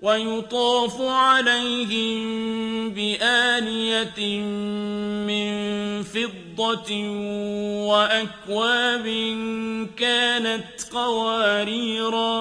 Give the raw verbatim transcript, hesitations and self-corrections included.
ويطاف عليهم بآنية من فضة وأكواب كانت قواريرا